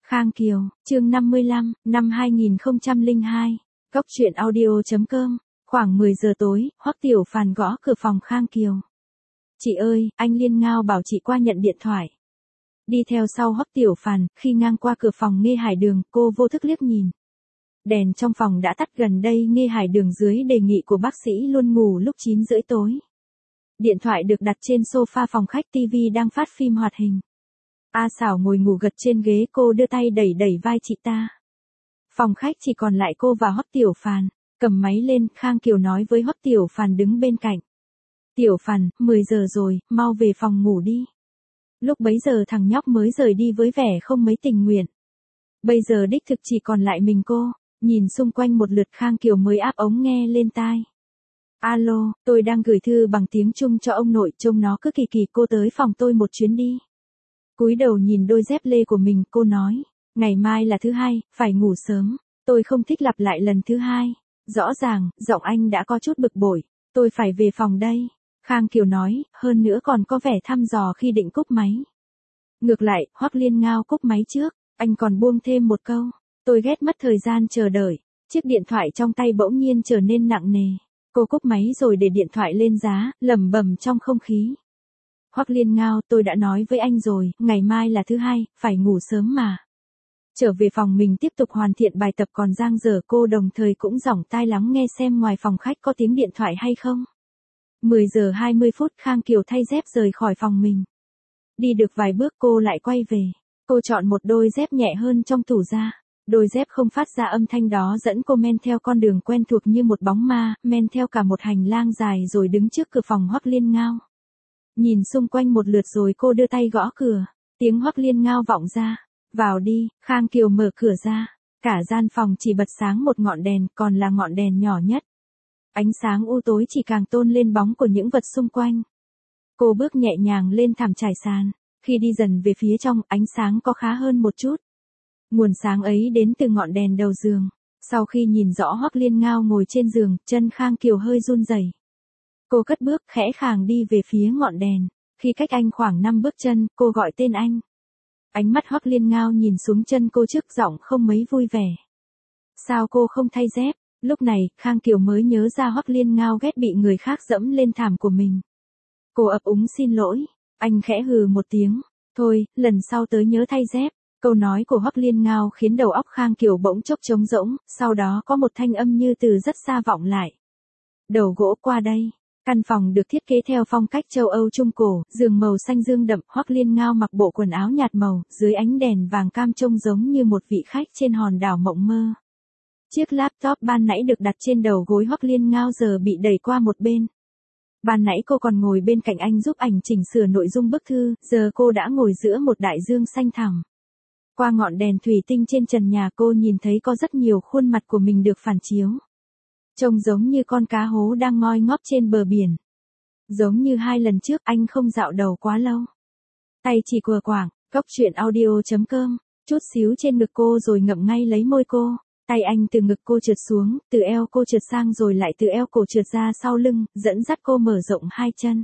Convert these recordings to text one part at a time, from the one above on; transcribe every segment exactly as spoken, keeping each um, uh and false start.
Khang Kiều, chương năm mươi lăm, năm hai nghìn không trăm lẻ hai, Cốc truyện audio chấm com, khoảng mười giờ tối, Hoắc Tiểu Phàn gõ cửa phòng Khang Kiều. Chị ơi, anh Liên Ngao bảo chị qua nhận điện thoại. Đi theo sau Hoắc Tiểu Phàn, khi ngang qua cửa phòng Nghê Hải Đường, cô vô thức liếc nhìn. Đèn trong phòng đã tắt gần đây. Nghê Hải Đường dưới đề nghị của bác sĩ luôn ngủ lúc chín rưỡi tối. Điện thoại được đặt trên sofa phòng khách, tivi đang phát phim hoạt hình. A Xảo ngồi ngủ gật trên ghế, cô đưa tay đẩy đẩy vai chị ta. Phòng khách chỉ còn lại cô và Hoắc Tiểu Phàn. Cầm máy lên, Khang Kiều nói với Hoắc Tiểu Phàn đứng bên cạnh. Tiểu Phàn, mười giờ rồi, mau về phòng ngủ đi. Lúc bấy giờ thằng nhóc mới rời đi với vẻ không mấy tình nguyện. Bây giờ đích thực chỉ còn lại mình cô. Nhìn xung quanh một lượt, Khang Kiều mới áp ống nghe lên tai. Alo, tôi đang gửi thư bằng tiếng Trung cho ông nội, trông nó cứ kỳ kỳ, cô tới phòng tôi một chuyến đi. Cúi đầu nhìn đôi dép lê của mình, cô nói, ngày mai là thứ hai, phải ngủ sớm, tôi không thích lặp lại lần thứ hai. Rõ ràng, giọng anh đã có chút bực bội, tôi phải về phòng đây. Khang Kiều nói, hơn nữa còn có vẻ thăm dò khi định cúp máy. Ngược lại, Hoắc Liên Ngao cúp máy trước, anh còn buông thêm một câu, tôi ghét mất thời gian chờ đợi. Chiếc điện thoại trong tay bỗng nhiên trở nên nặng nề. Cô cúp máy rồi để điện thoại lên giá, lẩm bẩm trong không khí. Hoắc Liên Ngao, tôi đã nói với anh rồi, ngày mai là thứ hai, phải ngủ sớm mà. Trở về phòng mình tiếp tục hoàn thiện bài tập còn dang dở, cô đồng thời cũng giỏng tai lắng nghe xem ngoài phòng khách có tiếng điện thoại hay không. mười giờ hai mươi phút, Khang Kiều thay dép rời khỏi phòng mình. Đi được vài bước cô lại quay về. Cô chọn một đôi dép nhẹ hơn trong tủ ra. Đôi dép không phát ra âm thanh đó dẫn cô men theo con đường quen thuộc như một bóng ma, men theo cả một hành lang dài rồi đứng trước cửa phòng Hoắc Liên Ngao. Nhìn xung quanh một lượt rồi cô đưa tay gõ cửa. Tiếng Hoắc Liên Ngao vọng ra. Vào đi. Khang Kiều mở cửa ra. Cả gian phòng chỉ bật sáng một ngọn đèn, còn là ngọn đèn nhỏ nhất. Ánh sáng u tối chỉ càng tôn lên bóng của những vật xung quanh. Cô bước nhẹ nhàng lên thảm trải sàn. Khi đi dần về phía trong, ánh sáng có khá hơn một chút. Nguồn sáng ấy đến từ ngọn đèn đầu giường. Sau khi nhìn rõ Hoắc Liên Ngao ngồi trên giường, chân Khang Kiều hơi run rẩy. Cô cất bước khẽ khàng đi về phía ngọn đèn. Khi cách anh khoảng năm bước chân, cô gọi tên anh. Ánh mắt Hoắc Liên Ngao nhìn xuống chân cô trước, giọng không mấy vui vẻ. Sao cô không thay dép? Lúc này, Khang Kiều mới nhớ ra Hoắc Liên Ngao ghét bị người khác dẫm lên thảm của mình. Cô ấp úng xin lỗi. Anh khẽ hừ một tiếng. Thôi, lần sau tới nhớ thay dép. Câu nói của Hoắc Liên Ngao khiến đầu óc Khang Kiều bỗng chốc trống rỗng, sau đó có một thanh âm như từ rất xa vọng lại. Đầu gỗ qua đây. Căn phòng được thiết kế theo phong cách châu Âu Trung cổ, giường màu xanh dương đậm, Hoắc Liên Ngao mặc bộ quần áo nhạt màu, dưới ánh đèn vàng cam trông giống như một vị khách trên hòn đảo mộng mơ. Chiếc laptop ban nãy được đặt trên đầu gối Hoắc Liên Ngao giờ bị đẩy qua một bên. Ban nãy cô còn ngồi bên cạnh anh giúp ảnh chỉnh sửa nội dung bức thư, giờ cô đã ngồi giữa một đại dương xanh thẳm. Qua ngọn đèn thủy tinh trên trần nhà, cô nhìn thấy có rất nhiều khuôn mặt của mình được phản chiếu. Trông giống như con cá hố đang ngoi ngóp trên bờ biển. Giống như hai lần trước anh không dạo đầu quá lâu. Tay chỉ quờ quảng, Cốc truyện audio chấm com, chút xíu trên ngực cô rồi ngậm ngay lấy môi cô. Tay anh từ ngực cô trượt xuống, từ eo cô trượt sang rồi lại từ eo cổ trượt ra sau lưng, dẫn dắt cô mở rộng hai chân.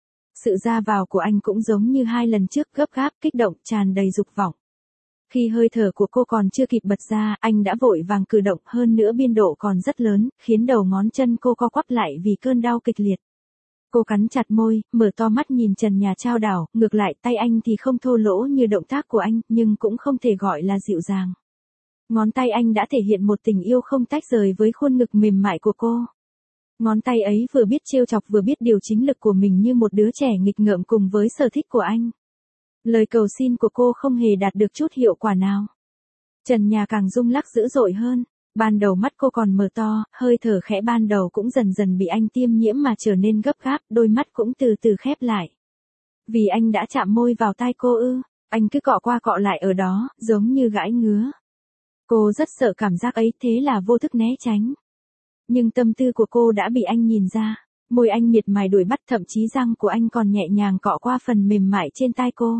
Sự ra vào của anh cũng giống như hai lần trước, gấp gáp, kích động, tràn đầy dục vọng. Khi hơi thở của cô còn chưa kịp bật ra, anh đã vội vàng cử động, hơn nữa biên độ còn rất lớn, khiến đầu ngón chân cô co quắp lại vì cơn đau kịch liệt. Cô cắn chặt môi, mở to mắt nhìn trần nhà trao đảo, ngược lại tay anh thì không thô lỗ như động tác của anh, nhưng cũng không thể gọi là dịu dàng. Ngón tay anh đã thể hiện một tình yêu không tách rời với khuôn ngực mềm mại của cô. Ngón tay ấy vừa biết trêu chọc vừa biết điều chính lực của mình như một đứa trẻ nghịch ngợm cùng với sở thích của anh. Lời cầu xin của cô không hề đạt được chút hiệu quả nào. Trần nhà càng rung lắc dữ dội hơn. Ban đầu mắt cô còn mở to, hơi thở khẽ ban đầu cũng dần dần bị anh tiêm nhiễm mà trở nên gấp gáp, đôi mắt cũng từ từ khép lại. Vì anh đã chạm môi vào tai cô ư? Anh cứ cọ qua cọ lại ở đó, giống như gãi ngứa. Cô rất sợ cảm giác ấy, thế là vô thức né tránh. Nhưng tâm tư của cô đã bị anh nhìn ra. Môi anh miệt mài đuổi bắt, thậm chí răng của anh còn nhẹ nhàng cọ qua phần mềm mại trên tai cô.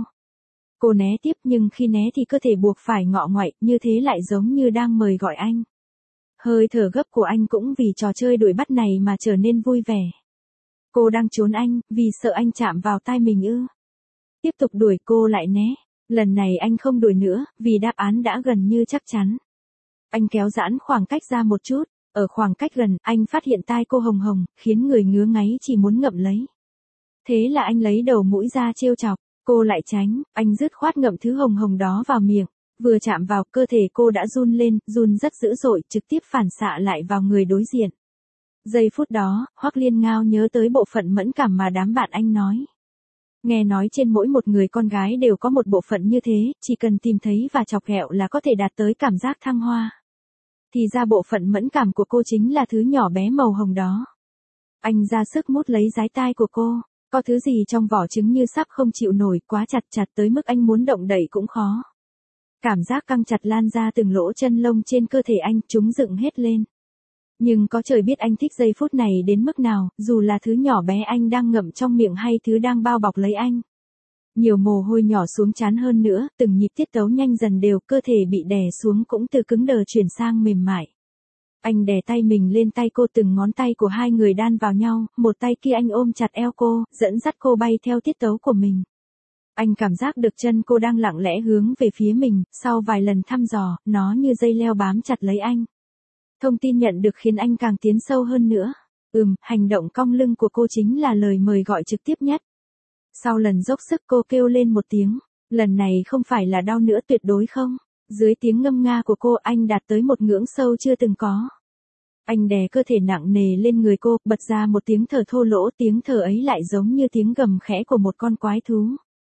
Cô né tiếp, nhưng khi né thì cơ thể buộc phải ngọ ngoại, như thế lại giống như đang mời gọi anh. Hơi thở gấp của anh cũng vì trò chơi đuổi bắt này mà trở nên vui vẻ. Cô đang trốn anh, vì sợ anh chạm vào tai mình ư? Tiếp tục đuổi, cô lại né. Lần này anh không đuổi nữa, vì đáp án đã gần như chắc chắn. Anh kéo giãn khoảng cách ra một chút, ở khoảng cách gần, anh phát hiện tai cô hồng hồng, khiến người ngứa ngáy chỉ muốn ngậm lấy. Thế là anh lấy đầu mũi ra trêu chọc, cô lại tránh, anh dứt khoát ngậm thứ hồng hồng đó vào miệng, vừa chạm vào cơ thể cô đã run lên, run rất dữ dội, trực tiếp phản xạ lại vào người đối diện. Giây phút đó, Hoắc Liên Ngao nhớ tới bộ phận mẫn cảm mà đám bạn anh nói. Nghe nói trên mỗi một người con gái đều có một bộ phận như thế, chỉ cần tìm thấy và chọc ghẹo là có thể đạt tới cảm giác thăng hoa. Thì ra bộ phận mẫn cảm của cô chính là thứ nhỏ bé màu hồng đó. Anh ra sức mút lấy dái tai của cô, có thứ gì trong vỏ trứng như sắp không chịu nổi, quá chặt chặt tới mức anh muốn động đậy cũng khó. Cảm giác căng chặt lan ra từng lỗ chân lông trên cơ thể anh, chúng dựng hết lên. Nhưng có trời biết anh thích giây phút này đến mức nào, dù là thứ nhỏ bé anh đang ngậm trong miệng hay thứ đang bao bọc lấy anh. Nhiều mồ hôi nhỏ xuống trán hơn nữa, từng nhịp tiết tấu nhanh dần đều, cơ thể bị đè xuống cũng từ cứng đờ chuyển sang mềm mại. Anh đè tay mình lên tay cô, từng ngón tay của hai người đan vào nhau, một tay kia anh ôm chặt eo cô, dẫn dắt cô bay theo tiết tấu của mình. Anh cảm giác được chân cô đang lặng lẽ hướng về phía mình, sau vài lần thăm dò, nó như dây leo bám chặt lấy anh. Thông tin nhận được khiến anh càng tiến sâu hơn nữa. Ừm, hành động cong lưng của cô chính là lời mời gọi trực tiếp nhất. Sau lần dốc sức cô kêu lên một tiếng, lần này không phải là đau nữa, tuyệt đối không. Dưới tiếng ngâm nga của cô, anh đạt tới một ngưỡng sâu chưa từng có. Anh đè cơ thể nặng nề lên người cô, bật ra một tiếng thở thô lỗ, tiếng thở ấy lại giống như tiếng gầm khẽ của một con quái thú.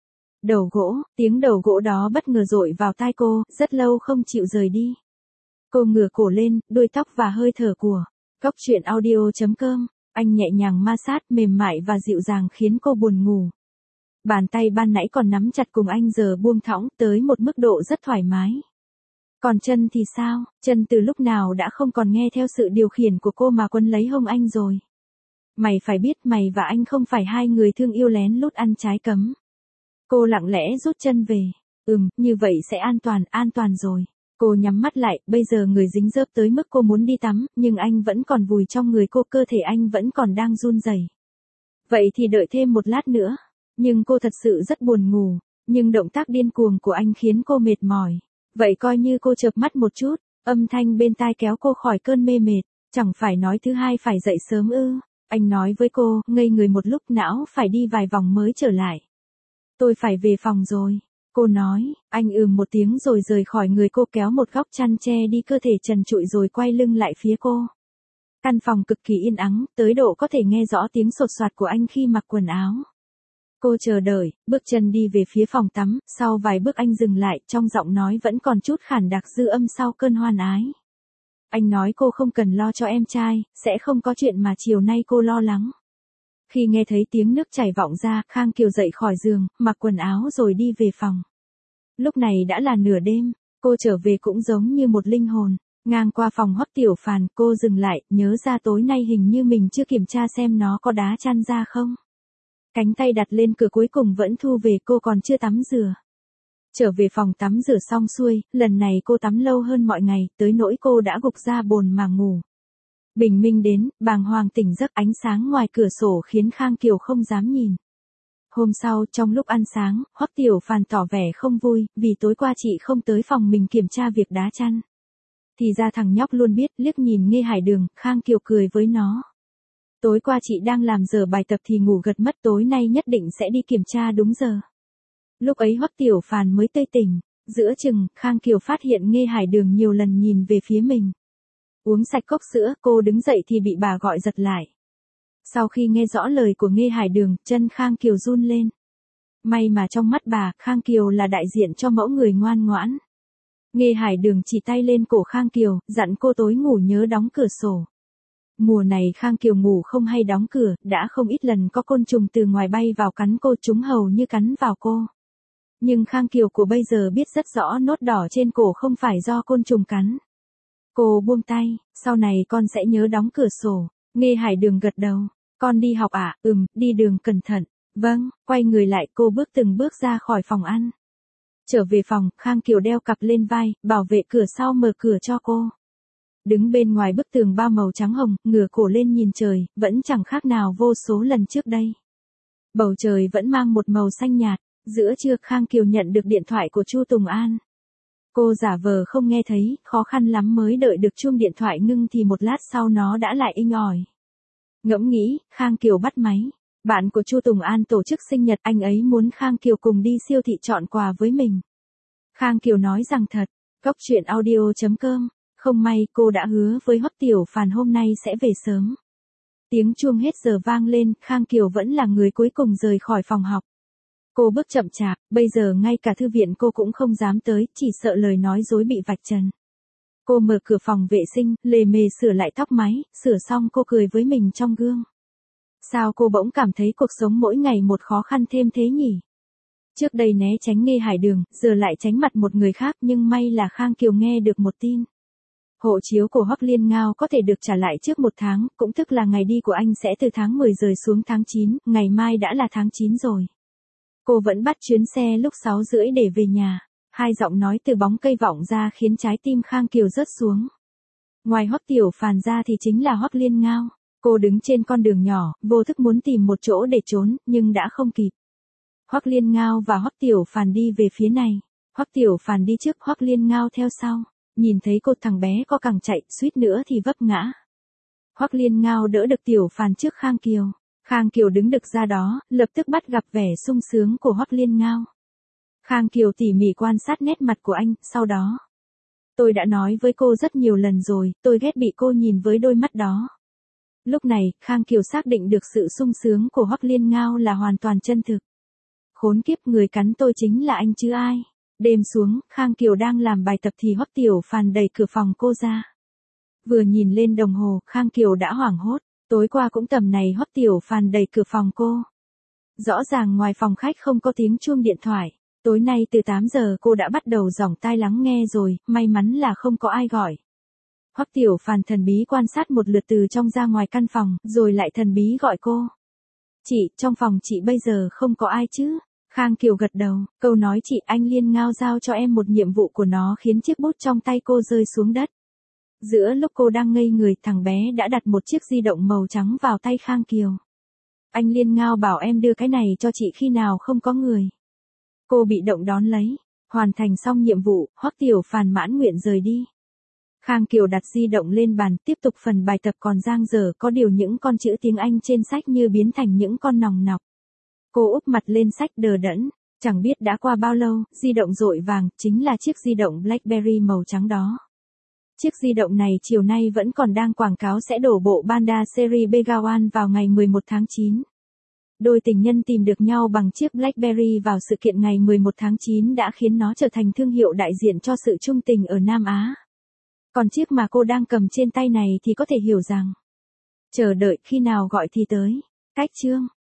Đầu gỗ, tiếng đầu gỗ đó bất ngờ dội vào tai cô, rất lâu không chịu rời đi. Cô ngửa cổ lên, đuôi tóc và hơi thở của Góc Truyện Audio chấm com, anh nhẹ nhàng ma sát mềm mại và dịu dàng khiến cô buồn ngủ. Bàn tay ban nãy còn nắm chặt cùng anh giờ buông thõng tới một mức độ rất thoải mái. Còn chân thì sao, chân từ lúc nào đã không còn nghe theo sự điều khiển của cô mà quấn lấy hông anh rồi. Mày phải biết mày và anh không phải hai người thương yêu lén lút ăn trái cấm. Cô lặng lẽ rút chân về. Ừm, như vậy sẽ an toàn, an toàn rồi. Cô nhắm mắt lại, bây giờ người dính dớp tới mức cô muốn đi tắm, nhưng anh vẫn còn vùi trong người cô, cơ thể anh vẫn còn đang run rẩy. Vậy thì đợi thêm một lát nữa. Nhưng cô thật sự rất buồn ngủ, nhưng động tác điên cuồng của anh khiến cô mệt mỏi. Vậy coi như cô chợp mắt một chút, âm thanh bên tai kéo cô khỏi cơn mê mệt. Chẳng phải nói thứ hai phải dậy sớm ư? Anh nói với cô, ngây người một lúc, não phải đi vài vòng mới trở lại. Tôi phải về phòng rồi. Cô nói, anh ừm một tiếng rồi rời khỏi người cô, kéo một góc chăn che đi cơ thể trần trụi rồi quay lưng lại phía cô. Căn phòng cực kỳ yên ắng, tới độ có thể nghe rõ tiếng sột soạt của anh khi mặc quần áo. Cô chờ đợi, bước chân đi về phía phòng tắm, sau vài bước anh dừng lại, trong giọng nói vẫn còn chút khản đặc dư âm sau cơn hoan ái. Anh nói cô không cần lo cho em trai, sẽ không có chuyện mà chiều nay cô lo lắng. Khi nghe thấy tiếng nước chảy vọng ra, Khang Kiều dậy khỏi giường, mặc quần áo rồi đi về phòng. Lúc này đã là nửa đêm, cô trở về cũng giống như một linh hồn. Ngang qua phòng Hoắc Tiểu Phàn, cô dừng lại, nhớ ra tối nay hình như mình chưa kiểm tra xem nó có đá chăn ra không. Cánh tay đặt lên cửa cuối cùng vẫn thu về, cô còn chưa tắm rửa. Trở về phòng tắm rửa xong xuôi, lần này cô tắm lâu hơn mọi ngày, tới nỗi cô đã gục ra bồn mà ngủ. Bình minh đến, bàng hoàng tỉnh giấc, ánh sáng ngoài cửa sổ khiến Khang Kiều không dám nhìn. Hôm sau, trong lúc ăn sáng, Hoắc Tiểu Phàn tỏ vẻ không vui, vì tối qua chị không tới phòng mình kiểm tra việc đá chăn. Thì ra thằng nhóc luôn biết, liếc nhìn Nghe Hải Đường, Khang Kiều cười với nó. Tối qua chị đang làm giờ bài tập thì ngủ gật mất, tối nay nhất định sẽ đi kiểm tra đúng giờ. Lúc ấy Hoắc Tiểu Phàn mới tươi tỉnh, giữa chừng, Khang Kiều phát hiện Nghe Hải Đường nhiều lần nhìn về phía mình. Uống sạch cốc sữa, cô đứng dậy thì bị bà gọi giật lại. Sau khi nghe rõ lời của Nghe Hải Đường, chân Khang Kiều run lên. May mà trong mắt bà, Khang Kiều là đại diện cho mẫu người ngoan ngoãn. Nghe Hải Đường chỉ tay lên cổ Khang Kiều, dặn cô tối ngủ nhớ đóng cửa sổ. Mùa này Khang Kiều ngủ không hay đóng cửa, đã không ít lần có côn trùng từ ngoài bay vào cắn cô, chúng hầu như cắn vào cô. Nhưng Khang Kiều của bây giờ biết rất rõ nốt đỏ trên cổ không phải do côn trùng cắn. Cô buông tay, sau này con sẽ nhớ đóng cửa sổ. Nghe Hải Đường gật đầu. Con đi học à? Ừm, đi đường cẩn thận. Vâng, quay người lại cô bước từng bước ra khỏi phòng ăn. Trở về phòng, Khang Kiều đeo cặp lên vai, bảo vệ cửa sau mở cửa cho cô. Đứng bên ngoài bức tường bao màu trắng hồng, ngửa cổ lên nhìn trời, vẫn chẳng khác nào vô số lần trước đây. Bầu trời vẫn mang một màu xanh nhạt, Giữa trưa Khang Kiều nhận được điện thoại của Chu Tùng An. Cô giả vờ không nghe thấy, khó khăn lắm mới đợi được chuông điện thoại ngưng thì một lát sau nó đã lại inh ỏi. Ngẫm nghĩ, Khang Kiều bắt máy. Bạn của Chu Tùng An tổ chức sinh nhật, anh ấy muốn Khang Kiều cùng đi siêu thị chọn quà với mình. Khang Kiều nói rằng thật. Cốc truyện audio chấm com. Không may cô đã hứa với Hoắc Tiểu Phàn hôm nay sẽ về sớm. Tiếng chuông hết giờ vang lên, Khang Kiều vẫn là người cuối cùng rời khỏi phòng học. Cô bước chậm chạp, bây giờ ngay cả thư viện cô cũng không dám tới, chỉ sợ lời nói dối bị vạch trần. Cô mở cửa phòng vệ sinh, lề mề sửa lại tóc mái, sửa xong cô cười với mình trong gương. Sao cô bỗng cảm thấy cuộc sống mỗi ngày một khó khăn thêm thế nhỉ? Trước đây né tránh Nghê Hải Đường, giờ lại tránh mặt một người khác, nhưng may là Khang Kiều nghe được một tin. Hộ chiếu của Hoắc Liên Ngao có thể được trả lại trước một tháng, cũng tức là ngày đi của anh sẽ từ tháng mười rời xuống tháng chín, ngày mai đã là tháng chín rồi. Cô vẫn bắt chuyến xe lúc sáu rưỡi để về nhà. Hai giọng nói từ bóng cây vọng ra khiến trái tim Khang Kiều rớt xuống. Ngoài Hoắc Tiểu Phàn ra thì chính là Hoắc Liên Ngao. Cô đứng trên con đường nhỏ, vô thức muốn tìm một chỗ để trốn, nhưng đã không kịp. Hoắc Liên Ngao và Hoắc Tiểu Phàn đi về phía này. Hoắc Tiểu Phàn đi trước, Hoắc Liên Ngao theo sau. Nhìn thấy cô thằng bé có càng chạy, suýt nữa thì vấp ngã. Hoắc Liên Ngao đỡ được Tiểu Phàn trước Khang Kiều. Khang Kiều đứng đực ra đó, lập tức bắt gặp vẻ sung sướng của Hoắc Liên Ngao. Khang Kiều tỉ mỉ quan sát nét mặt của anh, sau đó. Tôi đã nói với cô rất nhiều lần rồi, tôi ghét bị cô nhìn với đôi mắt đó. Lúc này, Khang Kiều xác định được sự sung sướng của Hoắc Liên Ngao là hoàn toàn chân thực. Khốn kiếp, người cắn tôi chính là anh chứ ai. Đêm xuống, Khang Kiều đang làm bài tập thì Hoắc Tiểu Phàn đẩy cửa phòng cô ra. Vừa nhìn lên đồng hồ, Khang Kiều đã hoảng hốt. Tối qua cũng tầm này Hoắc Tiểu Phàn đẩy cửa phòng cô. Rõ ràng ngoài phòng khách không có tiếng chuông điện thoại. Tối nay từ tám giờ cô đã bắt đầu dỏng tai lắng nghe rồi, may mắn là không có ai gọi. Hoắc Tiểu Phàn thần bí quan sát một lượt từ trong ra ngoài căn phòng, rồi lại thần bí gọi cô. Chị, trong phòng chị bây giờ không có ai chứ? Khang Kiều gật đầu, câu nói chị anh Liên Ngao giao cho em một nhiệm vụ của nó khiến chiếc bút trong tay cô rơi xuống đất. Giữa lúc cô đang ngây người, thằng bé đã đặt một chiếc di động màu trắng vào tay Khang Kiều. Anh Liên Ngao bảo em đưa cái này cho chị khi nào không có người. Cô bị động đón lấy. Hoàn thành xong nhiệm vụ, Hoắc Tiểu Phàn mãn nguyện rời đi. Khang Kiều đặt di động lên bàn, tiếp tục phần bài tập còn dang dở, có điều những con chữ tiếng Anh trên sách như biến thành những con nòng nọc. Cô úp mặt lên sách đờ đẫn, chẳng biết đã qua bao lâu, di động rội vàng, chính là chiếc di động BlackBerry màu trắng đó. Chiếc di động này chiều nay vẫn còn đang quảng cáo sẽ đổ bộ Panda series Begawan vào ngày mười một tháng chín. Đôi tình nhân tìm được nhau bằng chiếc BlackBerry vào sự kiện ngày mười một tháng chín đã khiến nó trở thành thương hiệu đại diện cho sự trung tình ở Nam Á. Còn chiếc mà cô đang cầm trên tay này thì có thể hiểu rằng, chờ đợi khi nào gọi thì tới. Cách chương